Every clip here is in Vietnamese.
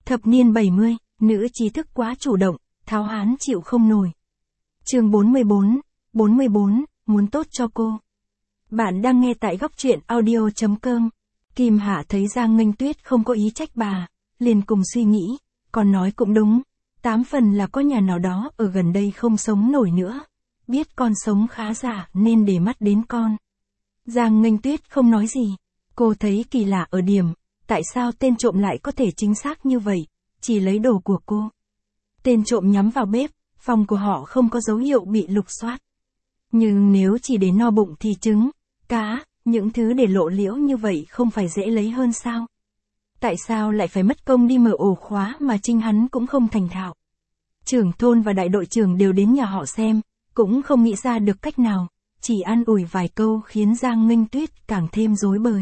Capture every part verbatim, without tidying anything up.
Thập niên bảy mươi, nữ trí thức quá chủ động, tháo hán chịu không nổi. Chương bốn mươi bốn, bốn mươi bốn, muốn tốt cho cô. Bạn đang nghe tại góc truyện audio chấm com. Kim Hạ thấy Giang Nghênh Tuyết không có ý trách bà, liền cùng suy nghĩ, còn nói cũng đúng, tám phần là có nhà nào đó ở gần đây không sống nổi nữa, biết con sống khá giả nên để mắt đến con. Giang Nghênh Tuyết không nói gì, cô thấy kỳ lạ ở điểm, tại sao tên trộm lại có thể chính xác như vậy, chỉ lấy đồ của cô. Tên trộm nhắm vào bếp, phòng của họ không có dấu hiệu bị lục soát. Nhưng nếu chỉ để no bụng thì trứng, cá, những thứ để lộ liễu như vậy không phải dễ lấy hơn sao? Tại sao lại phải mất công đi mở ổ khóa mà chính hắn cũng không thành thạo? Trưởng thôn và đại đội trưởng đều đến nhà họ xem, cũng không nghĩ ra được cách nào, chỉ an ủi vài câu khiến Giang Nghênh Tuyết càng thêm rối bời.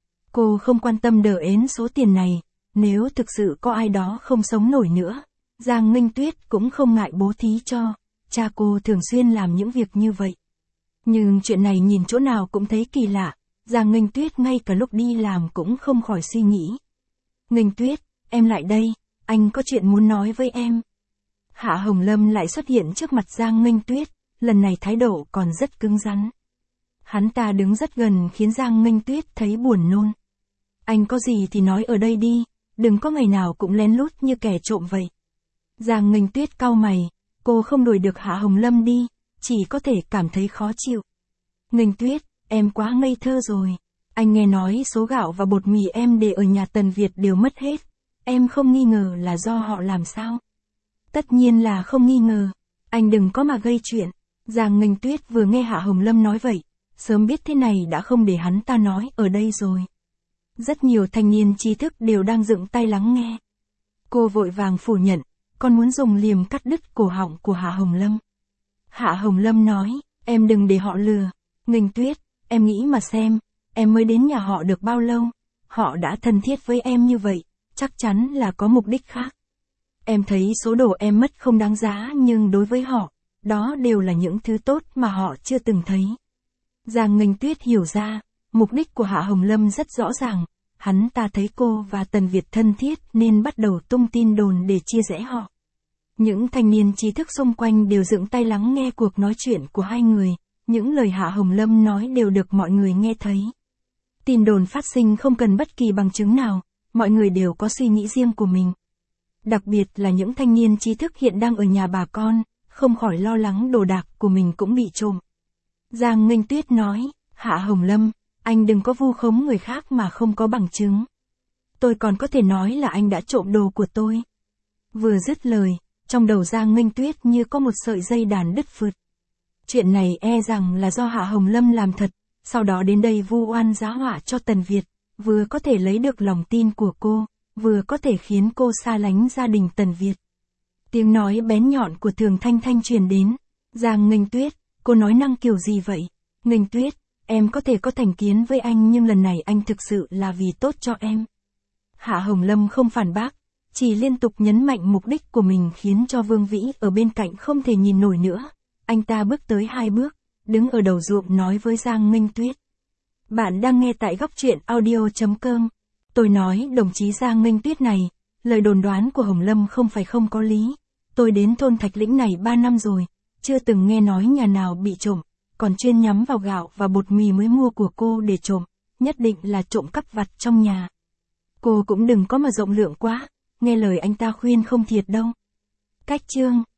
Cô không quan tâm đờ ến số tiền này, nếu thực sự có ai đó không sống nổi nữa, Giang Nghênh Tuyết cũng không ngại bố thí cho, cha cô thường xuyên làm những việc như vậy. Nhưng chuyện này nhìn chỗ nào cũng thấy kỳ lạ, Giang Nghênh Tuyết ngay cả lúc đi làm cũng không khỏi suy nghĩ. Nghênh Tuyết, em lại đây, anh có chuyện muốn nói với em. Hạ Hồng Lâm lại xuất hiện trước mặt Giang Nghênh Tuyết, lần này thái độ còn rất cứng rắn. Hắn ta đứng rất gần khiến Giang Nghênh Tuyết thấy buồn nôn. Anh có gì thì nói ở đây đi, đừng có ngày nào cũng lén lút như kẻ trộm vậy. Giang Nghênh Tuyết cau mày, cô không đuổi được Hạ Hồng Lâm đi, chỉ có thể cảm thấy khó chịu. Nghênh Tuyết, em quá ngây thơ rồi. Anh nghe nói số gạo và bột mì em để ở nhà Tần Việt đều mất hết. Em không nghi ngờ là do họ làm sao? Tất nhiên là không nghi ngờ. Anh đừng có mà gây chuyện. Giang Nghênh Tuyết vừa nghe Hạ Hồng Lâm nói vậy, sớm biết thế này đã không để hắn ta nói ở đây rồi. Rất nhiều thanh niên trí thức đều đang dựng tay lắng nghe. Cô vội vàng phủ nhận, còn muốn dùng liềm cắt đứt cổ họng của Hạ Hồng Lâm. Hạ Hồng Lâm nói, em đừng để họ lừa. Nghênh Tuyết, em nghĩ mà xem, em mới đến nhà họ được bao lâu, họ đã thân thiết với em như vậy, chắc chắn là có mục đích khác. Em thấy số đồ em mất không đáng giá nhưng đối với họ, đó đều là những thứ tốt mà họ chưa từng thấy. Giang Nghênh Tuyết hiểu ra, mục đích của Hạ Hồng Lâm rất rõ ràng, hắn ta thấy cô và Tần Việt thân thiết nên bắt đầu tung tin đồn để chia rẽ họ. Những thanh niên trí thức xung quanh đều dựng tay lắng nghe cuộc nói chuyện của hai người, những lời Hạ Hồng Lâm nói đều được mọi người nghe thấy. Tin đồn phát sinh không cần bất kỳ bằng chứng nào, mọi người đều có suy nghĩ riêng của mình. Đặc biệt là những thanh niên trí thức hiện đang ở nhà bà con, không khỏi lo lắng đồ đạc của mình cũng bị trộm. Giang Nghênh Tuyết nói, Hạ Hồng Lâm, anh đừng có vu khống người khác mà không có bằng chứng. Tôi còn có thể nói là anh đã trộm đồ của tôi. Vừa dứt lời, trong đầu Giang Nghênh Tuyết như có một sợi dây đàn đứt phượt. Chuyện này e rằng là do Hạ Hồng Lâm làm thật, sau đó đến đây vu oan giá họa cho Tần Việt, vừa có thể lấy được lòng tin của cô, vừa có thể khiến cô xa lánh gia đình Tần Việt. Tiếng nói bén nhọn của Thường Thanh Thanh truyền đến. Giang Nghênh Tuyết, cô nói năng kiểu gì vậy? Nghênh Tuyết, em có thể có thành kiến với anh nhưng lần này anh thực sự là vì tốt cho em. Hạ Hồng Lâm không phản bác, chỉ liên tục nhấn mạnh mục đích của mình khiến cho Vương Vĩ ở bên cạnh không thể nhìn nổi nữa. Anh ta bước tới hai bước, đứng ở đầu ruộng nói với Giang Nghênh Tuyết. Bạn đang nghe tại góc truyện audio chấm com. Tôi nói đồng chí Giang Nghênh Tuyết này, lời đồn đoán của Hồng Lâm không phải không có lý. Tôi đến thôn Thạch Lĩnh này ba năm rồi, chưa từng nghe nói nhà nào bị trộm, còn chuyên nhắm vào gạo và bột mì mới mua của cô để trộm, nhất định là trộm cắp vặt trong nhà. Cô cũng đừng có mà rộng lượng quá, nghe lời anh ta khuyên không thiệt đâu. Cách chương